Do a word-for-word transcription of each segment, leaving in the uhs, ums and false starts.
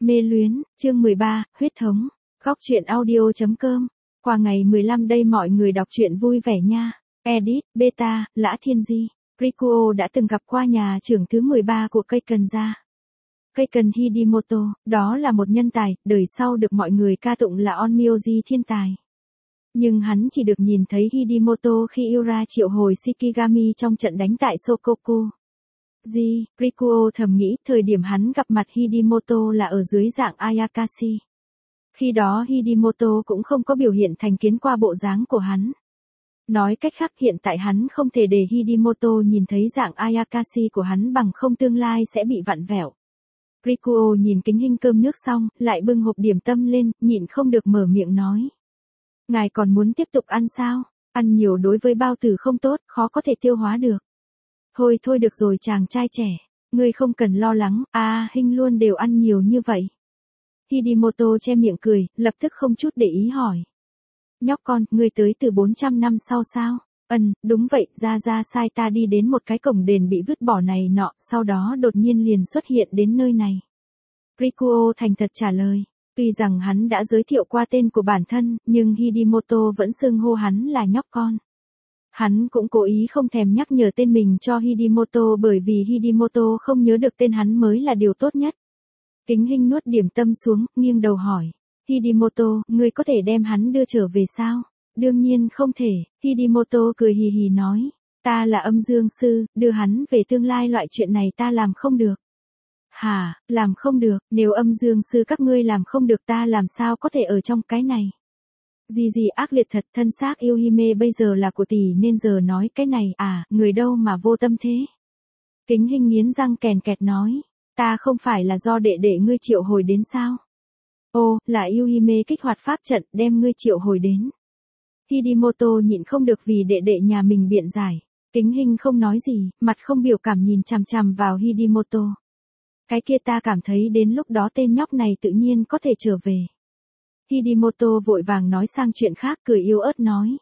Mê luyến, chương mười ba, huyết thống. Góc truyện audio chấm com. Qua ngày mười lăm đây mọi người đọc truyện vui vẻ nha. Edit, Beta, Lã Thiên Di. Rikuo đã từng gặp qua nhà trưởng thứ mười ba của Keikan gia. Keikan Hidimoto, đó là một nhân tài, đời sau được mọi người ca tụng là Onmyoji thiên tài. Nhưng hắn chỉ được nhìn thấy Hidimoto khi Ura triệu hồi Shikigami trong trận đánh tại Sokoku. Di, Rikuo thầm nghĩ thời điểm hắn gặp mặt Hidimoto là ở dưới dạng Ayakashi. Khi đó Hidimoto cũng không có biểu hiện thành kiến qua bộ dáng của hắn. Nói cách khác hiện tại hắn không thể để Hidimoto nhìn thấy dạng Ayakashi của hắn bằng không tương lai sẽ bị vặn vẹo. Rikuo nhìn kính hinh cơm nước xong, lại bưng hộp điểm tâm lên, nhịn không được mở miệng nói. Ngài còn muốn tiếp tục ăn sao? Ăn nhiều đối với bao tử không tốt, khó có thể tiêu hóa được. Thôi thôi được rồi chàng trai trẻ, ngươi không cần lo lắng, à Hinh luôn đều ăn nhiều như vậy. Hidimoto che miệng cười, lập tức không chút để ý hỏi. Nhóc con, ngươi tới từ bốn trăm năm sau sao? Ừm, đúng vậy, ra ra sai ta đi đến một cái cổng đền bị vứt bỏ này nọ, sau đó đột nhiên liền xuất hiện đến nơi này. Rikuo thành thật trả lời. Tuy rằng hắn đã giới thiệu qua tên của bản thân, nhưng Hidimoto vẫn xưng hô hắn là nhóc con. Hắn cũng cố ý không thèm nhắc nhở tên mình cho Hidimoto bởi vì Hidimoto không nhớ được tên hắn mới là điều tốt nhất. Kính hinh nuốt điểm tâm xuống, nghiêng đầu hỏi. Hidimoto, ngươi có thể đem hắn đưa trở về sao? Đương nhiên không thể, Hidimoto cười hì hì nói. Ta là âm dương sư, đưa hắn về tương lai loại chuyện này ta làm không được. Hả, làm không được, nếu âm dương sư các ngươi làm không được ta làm sao có thể ở trong cái này. Gì gì ác liệt thật, thân xác yêu Hime bây giờ là của tỷ nên giờ nói cái này à, người đâu mà vô tâm thế. Kính hinh nghiến răng kèn kẹt nói, ta không phải là do đệ đệ ngươi triệu hồi đến sao? Ô, là yêu Hime kích hoạt pháp trận đem ngươi triệu hồi đến. Hidimoto nhịn không được vì đệ đệ nhà mình biện giải. Kính hinh không nói gì, mặt không biểu cảm nhìn chằm chằm vào Hidimoto. Cái kia ta cảm thấy đến lúc đó tên nhóc này tự nhiên có thể trở về. Hidimoto vội vàng nói sang chuyện khác cười yếu ớt nói.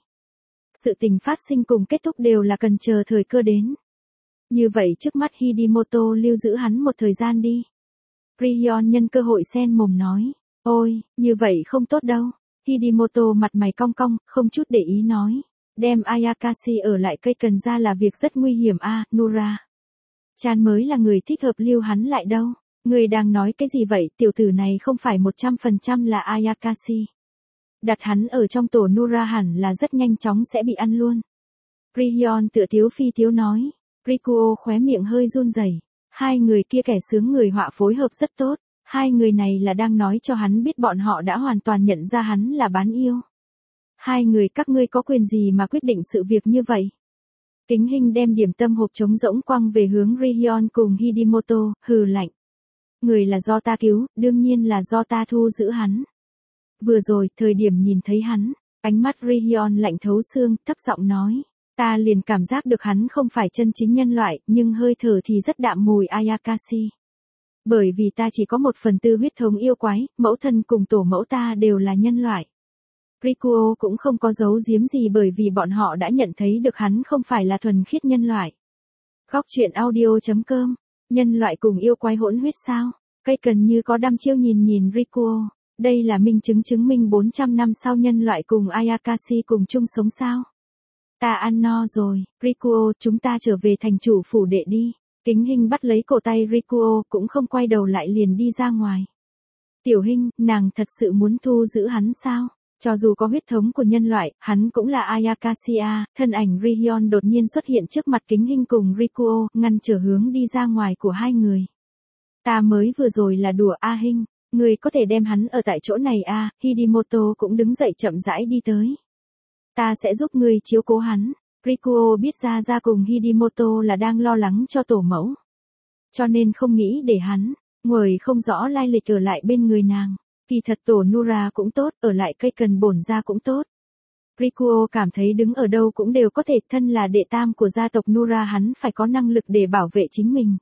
Sự tình phát sinh cùng kết thúc đều là cần chờ thời cơ đến. Như vậy trước mắt Hidimoto lưu giữ hắn một thời gian đi. Rihyon nhân cơ hội xen mồm nói. Ôi, như vậy không tốt đâu. Hidimoto mặt mày cong cong, không chút để ý nói. Đem Ayakashi ở lại Keikan gia là việc rất nguy hiểm a, à, Nura. Chan mới là người thích hợp lưu hắn lại đâu. Người đang nói cái gì vậy, tiểu tử này không phải một trăm phần trăm là Ayakashi. Đặt hắn ở trong tổ Nura hẳn là rất nhanh chóng sẽ bị ăn luôn. Rihyon tựa tiếu phi tiếu nói. Rikuo khóe miệng hơi run rẩy. Hai người kia kẻ sướng người họa phối hợp rất tốt. Hai người này là đang nói cho hắn biết bọn họ đã hoàn toàn nhận ra hắn là bán yêu. Hai người các ngươi có quyền gì mà quyết định sự việc như vậy? Kính hinh đem điểm tâm hộp trống rỗng quăng về hướng Rihyon cùng Hidimoto, hừ lạnh. Người là do ta cứu, đương nhiên là do ta thu giữ hắn. Vừa rồi, thời điểm nhìn thấy hắn, ánh mắt Rihyon lạnh thấu xương, thấp giọng nói. Ta liền cảm giác được hắn không phải chân chính nhân loại, nhưng hơi thở thì rất đạm mùi Ayakashi. Bởi vì ta chỉ có một phần tư huyết thống yêu quái, mẫu thân cùng tổ mẫu ta đều là nhân loại. Rikuo cũng không có giấu giếm gì bởi vì bọn họ đã nhận thấy được hắn không phải là thuần khiết nhân loại. Góc truyện audio chấm com. Nhân loại cùng yêu quái hỗn huyết sao? Keikan như có đăm chiêu nhìn nhìn Rikuo. Đây là minh chứng chứng minh bốn trăm năm sau nhân loại cùng Ayakashi cùng chung sống sao? Ta ăn no rồi, Rikuo, chúng ta trở về thành chủ phủ đệ đi. Kính hinh bắt lấy cổ tay Rikuo cũng không quay đầu lại liền đi ra ngoài. Tiểu hinh, nàng thật sự muốn thu giữ hắn sao? Cho dù có huyết thống của nhân loại, hắn cũng là Ayakashi a. Thân ảnh Rihyon đột nhiên xuất hiện trước mặt kính hinh cùng Rikuo, ngăn trở hướng đi ra ngoài của hai người. Ta mới vừa rồi là đùa a hinh, người có thể đem hắn ở tại chỗ này a. Hidimoto cũng đứng dậy chậm rãi đi tới. Ta sẽ giúp ngươi chiếu cố hắn. Rikuo biết ra ra cùng Hidimoto là đang lo lắng cho tổ mẫu. Cho nên không nghĩ để hắn, người không rõ lai lịch ở lại bên người nàng. Kỳ thật tổ Nura cũng tốt, ở lại Keikan bổn gia cũng tốt. Rikuo cảm thấy đứng ở đâu cũng đều có thể, thân là đệ tam của gia tộc Nura hắn phải có năng lực để bảo vệ chính mình.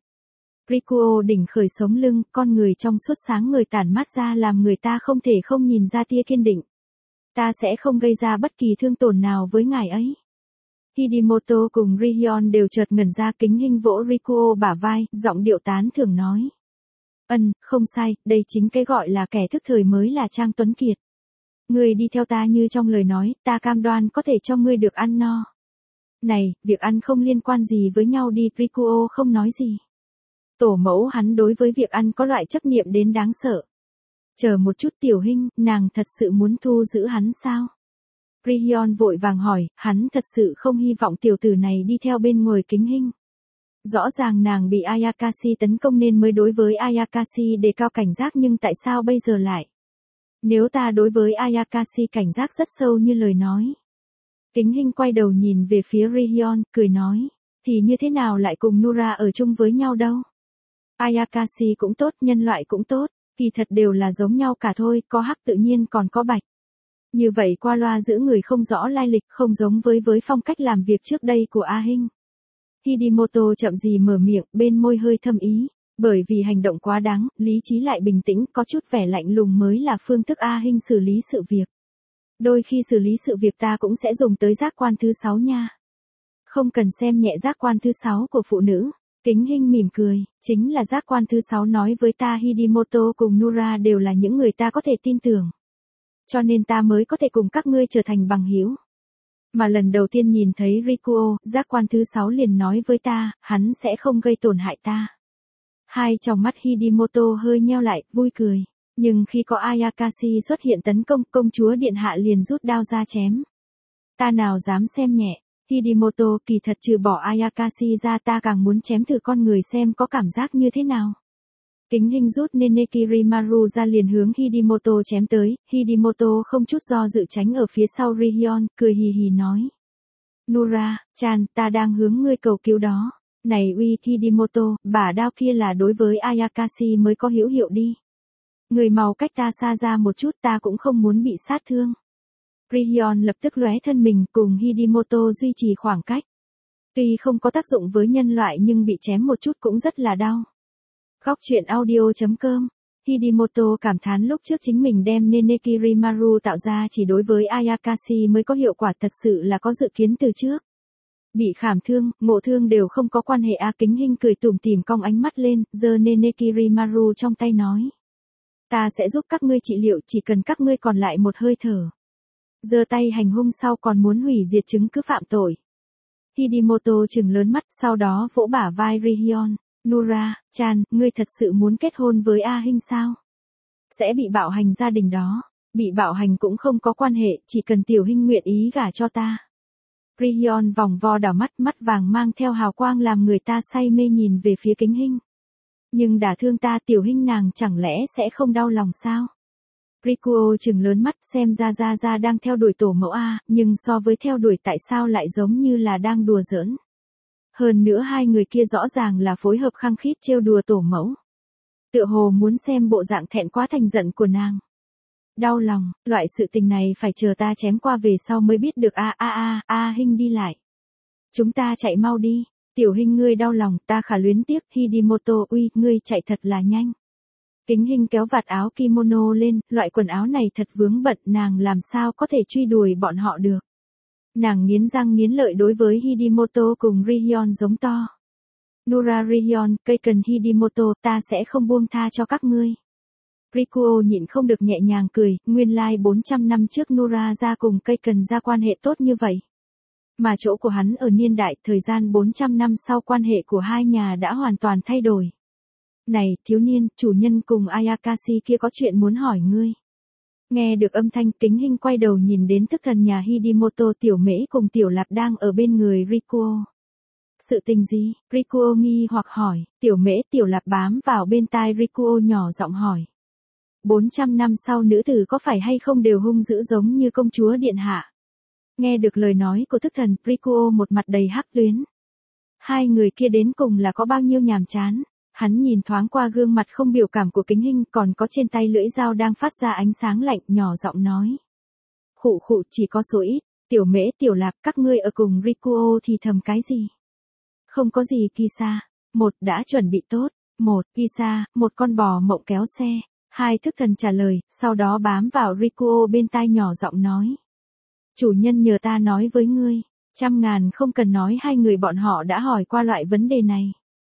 Rikuo đỉnh khởi sống lưng, con người trong suốt sáng người tản mát ra làm người ta không thể không nhìn ra tia kiên định. Ta sẽ không gây ra bất kỳ thương tổn nào với ngài ấy. Hidimoto cùng Rihyon đều chợt ngẩn ra, kính hinh vỗ Rikuo bả vai, giọng điệu tán thưởng nói. Ân, không sai, đây chính cái gọi là kẻ thức thời mới là Trang Tuấn Kiệt. Ngươi đi theo ta như trong lời nói, ta cam đoan có thể cho ngươi được ăn no. Này, việc ăn không liên quan gì với nhau đi, Rikuo không nói gì. Tổ mẫu hắn đối với việc ăn có loại chấp niệm đến đáng sợ. Chờ một chút Tiểu Hinh, nàng thật sự muốn thu giữ hắn sao? Rihyun vội vàng hỏi, hắn thật sự không hy vọng tiểu tử này đi theo bên người Kính Hinh. Rõ ràng nàng bị Ayakashi tấn công nên mới đối với Ayakashi đề cao cảnh giác, nhưng tại sao bây giờ lại? Nếu ta đối với Ayakashi cảnh giác rất sâu như lời nói. Kính Hinh quay đầu nhìn về phía Rihyun, cười nói, thì như thế nào lại cùng Nura ở chung với nhau đâu? Ayakashi cũng tốt, nhân loại cũng tốt, kỳ thật đều là giống nhau cả thôi, có hắc tự nhiên còn có bạch. Như vậy qua loa giữ người không rõ lai lịch, không giống với với phong cách làm việc trước đây của A Hinh. Hidimoto chậm gì mở miệng, bên môi hơi thâm ý, bởi vì hành động quá đáng, lý trí lại bình tĩnh, có chút vẻ lạnh lùng mới là phương thức A Hinh xử lý sự việc. Đôi khi xử lý sự việc ta cũng sẽ dùng tới giác quan thứ sáu nha. Không cần xem nhẹ giác quan thứ sáu của phụ nữ. Kính Hinh mỉm cười, chính là giác quan thứ sáu nói với ta Hidimoto cùng Nura đều là những người ta có thể tin tưởng. Cho nên ta mới có thể cùng các ngươi trở thành bằng hữu. Mà lần đầu tiên nhìn thấy Rikuo, giác quan thứ sáu liền nói với ta, hắn sẽ không gây tổn hại ta. Hai tròng mắt Hidimoto hơi nheo lại, vui cười. Nhưng khi có Ayakashi xuất hiện tấn công, công chúa điện hạ liền rút đao ra chém. Ta nào dám xem nhẹ. Hidimoto, kỳ thật trừ bỏ Ayakashi ra ta càng muốn chém thử con người xem có cảm giác như thế nào. Kính Hinh rút Nenekirimaru ra liền hướng Hidimoto chém tới, Hidimoto không chút do dự tránh ở phía sau Rihyun, cười hì hì nói. Nura, Chan, ta đang hướng ngươi cầu cứu đó. Này uy Hidimoto, bả đao kia là đối với Ayakashi mới có hữu hiệu đi. Người mau cách ta xa ra một chút, ta cũng không muốn bị sát thương. Rihyun lập tức lóe thân mình cùng Hidimoto duy trì khoảng cách. Tuy không có tác dụng với nhân loại nhưng bị chém một chút cũng rất là đau. Góc truyện audio chấm com. Hidimoto cảm thán lúc trước chính mình đem Nenekirimaru tạo ra chỉ đối với Ayakashi mới có hiệu quả, thật sự là có dự kiến từ trước. Bị khảm thương, ngộ thương đều không có quan hệ. A Kính Hinh cười tủm tỉm cong ánh mắt lên, giơ Nenekirimaru trong tay nói. Ta sẽ giúp các ngươi trị liệu, chỉ cần các ngươi còn lại một hơi thở. Giơ tay hành hung sau còn muốn hủy diệt chứng cứ phạm tội. Hidimoto trừng lớn mắt, sau đó vỗ bả vai Rihyun. Nura, Chan, ngươi thật sự muốn kết hôn với A Hinh sao? Sẽ bị bạo hành gia đình đó. Bị bạo hành cũng không có quan hệ, chỉ cần Tiểu Hinh nguyện ý gả cho ta. Rihyun vòng vo đảo mắt, mắt vàng mang theo hào quang làm người ta say mê nhìn về phía Kính Hinh. Nhưng đả thương ta Tiểu Hinh nàng chẳng lẽ sẽ không đau lòng sao? Rikuo trừng lớn mắt, xem ra ra ra đang theo đuổi tổ mẫu A, nhưng so với theo đuổi tại sao lại giống như là đang đùa giỡn. Hơn nữa hai người kia rõ ràng là phối hợp khăng khít trêu đùa tổ mẫu. Tựa hồ muốn xem bộ dạng thẹn quá thành giận của nàng. Đau lòng, loại sự tình này phải chờ ta chém qua về sau mới biết được. A a a, A Hinh đi lại. Chúng ta chạy mau đi, Tiểu Hinh ngươi đau lòng, ta khả luyến tiếc. Hidimoto, uy, ngươi chạy thật là nhanh. Kính Hinh kéo vạt áo kimono lên, loại quần áo này thật vướng bận, nàng làm sao có thể truy đuổi bọn họ được. Nàng nghiến răng nghiến lợi đối với Hidimoto cùng Rihyun giống to. Nura Rihyun, cây cần Hidimoto, ta sẽ không buông tha cho các ngươi. Rikuo nhịn không được nhẹ nhàng cười, nguyên lai like bốn trăm năm trước Nura ra cùng cây cần ra quan hệ tốt như vậy. Mà chỗ của hắn ở niên đại, thời gian bốn trăm năm sau quan hệ của hai nhà đã hoàn toàn thay đổi. Này, thiếu niên, chủ nhân cùng Ayakashi kia có chuyện muốn hỏi ngươi. Nghe được âm thanh, Kính Hinh quay đầu nhìn đến thức thần nhà Hidimoto, Tiểu Mễ cùng Tiểu Lạp đang ở bên người Rikuo. Sự tình gì? Rikuo nghi hoặc hỏi, Tiểu Mễ Tiểu Lạp bám vào bên tai Rikuo nhỏ giọng hỏi. bốn trăm năm sau nữ tử có phải hay không đều hung dữ giống như công chúa điện hạ? Nghe được lời nói của thức thần, Rikuo một mặt đầy hắc tuyến. Hai người kia đến cùng là có bao nhiêu nhàm chán? Hắn nhìn thoáng qua gương mặt không biểu cảm của Kính Hinh, còn có trên tay lưỡi dao đang phát ra ánh sáng lạnh, nhỏ giọng nói. Khụ khụ, chỉ có số ít. Tiểu Mễ Tiểu Lạp, các ngươi ở cùng Rikuo thì thầm cái gì? Không có gì Kisa. Một, đã chuẩn bị tốt. Một, Kisa, một con bò mộng kéo xe. Hai, thức thần trả lời, sau đó bám vào Rikuo bên tai nhỏ giọng nói. Chủ nhân nhờ ta nói với ngươi. Trăm ngàn không cần nói, hai người bọn họ đã hỏi qua loại vấn đề này.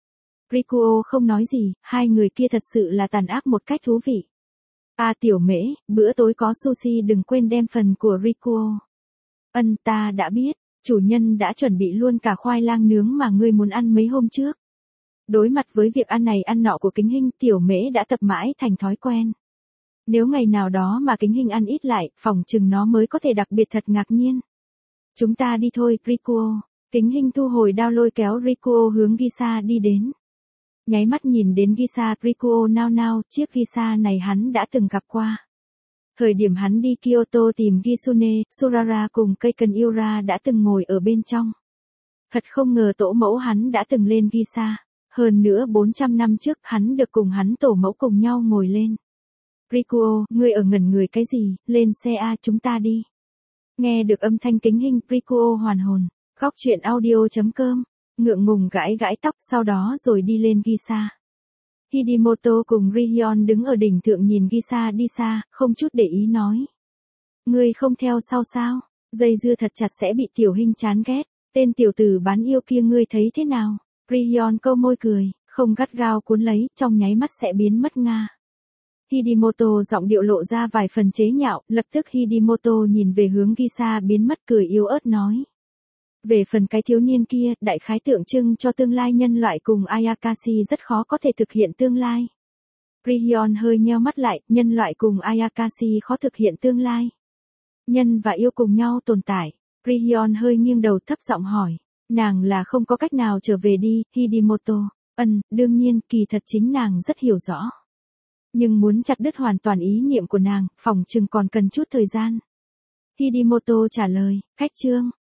Rikuo không nói gì, hai người kia thật sự là tàn ác một cách thú vị. À tiểu mễ, bữa tối có sushi đừng quên đem phần của Rikuo. Ân ta đã biết, chủ nhân đã chuẩn bị luôn cả khoai lang nướng mà ngươi muốn ăn mấy hôm trước. Đối mặt với việc ăn này ăn nọ của Kính Hinh, tiểu mễ đã tập mãi thành thói quen. Nếu ngày nào đó mà Kính Hinh ăn ít lại, phỏng chừng nó mới có thể đặc biệt thật ngạc nhiên. Chúng ta đi thôi, Rikuo. Kính Hinh thu hồi đao lôi kéo Rikuo hướng Gisa đi đến. Nháy mắt nhìn đến Gisa, Rikuo nao nao, chiếc Gisa này hắn đã từng gặp qua. Thời điểm hắn đi Kyoto tìm Gisune, Surara cùng Keiken Iura đã từng ngồi ở bên trong. Thật không ngờ tổ mẫu hắn đã từng lên Gisa. Hơn nữa bốn trăm năm trước hắn được cùng hắn tổ mẫu cùng nhau ngồi lên. Rikuo, ngươi ở ngẩn người cái gì, lên xe A chúng ta đi. Nghe được âm thanh Kính Hinh, Rikuo hoàn hồn. Góc truyện audio chấm com, ngượng ngùng gãi gãi tóc sau đó rồi đi lên Gisa. Hidimoto cùng Rihyon đứng ở đỉnh thượng nhìn Gisa đi xa, không chút để ý nói. Ngươi không theo sau sao, dây dưa thật chặt sẽ bị tiểu Hinh chán ghét, tên tiểu tử bán yêu kia ngươi thấy thế nào? Rihyon câu môi cười, không gắt gao cuốn lấy, trong nháy mắt sẽ biến mất nga. Hidimoto giọng điệu lộ ra vài phần chế nhạo, lập tức Hidimoto nhìn về hướng Gisa biến mất cười yếu ớt nói. Về phần cái thiếu niên kia, đại khái tượng trưng cho tương lai nhân loại cùng Ayakashi rất khó có thể thực hiện tương lai. Rihyon hơi nheo mắt lại, nhân loại cùng Ayakashi khó thực hiện tương lai. Nhân và yêu cùng nhau tồn tại. Rihyon hơi nghiêng đầu thấp giọng hỏi. Nàng là không có cách nào trở về đi, Hidimoto. Ân, đương nhiên, kỳ thật chính nàng rất hiểu rõ. Nhưng muốn chặt đứt hoàn toàn ý niệm của nàng, phỏng chừng còn cần chút thời gian. Hidimoto trả lời, khách trương.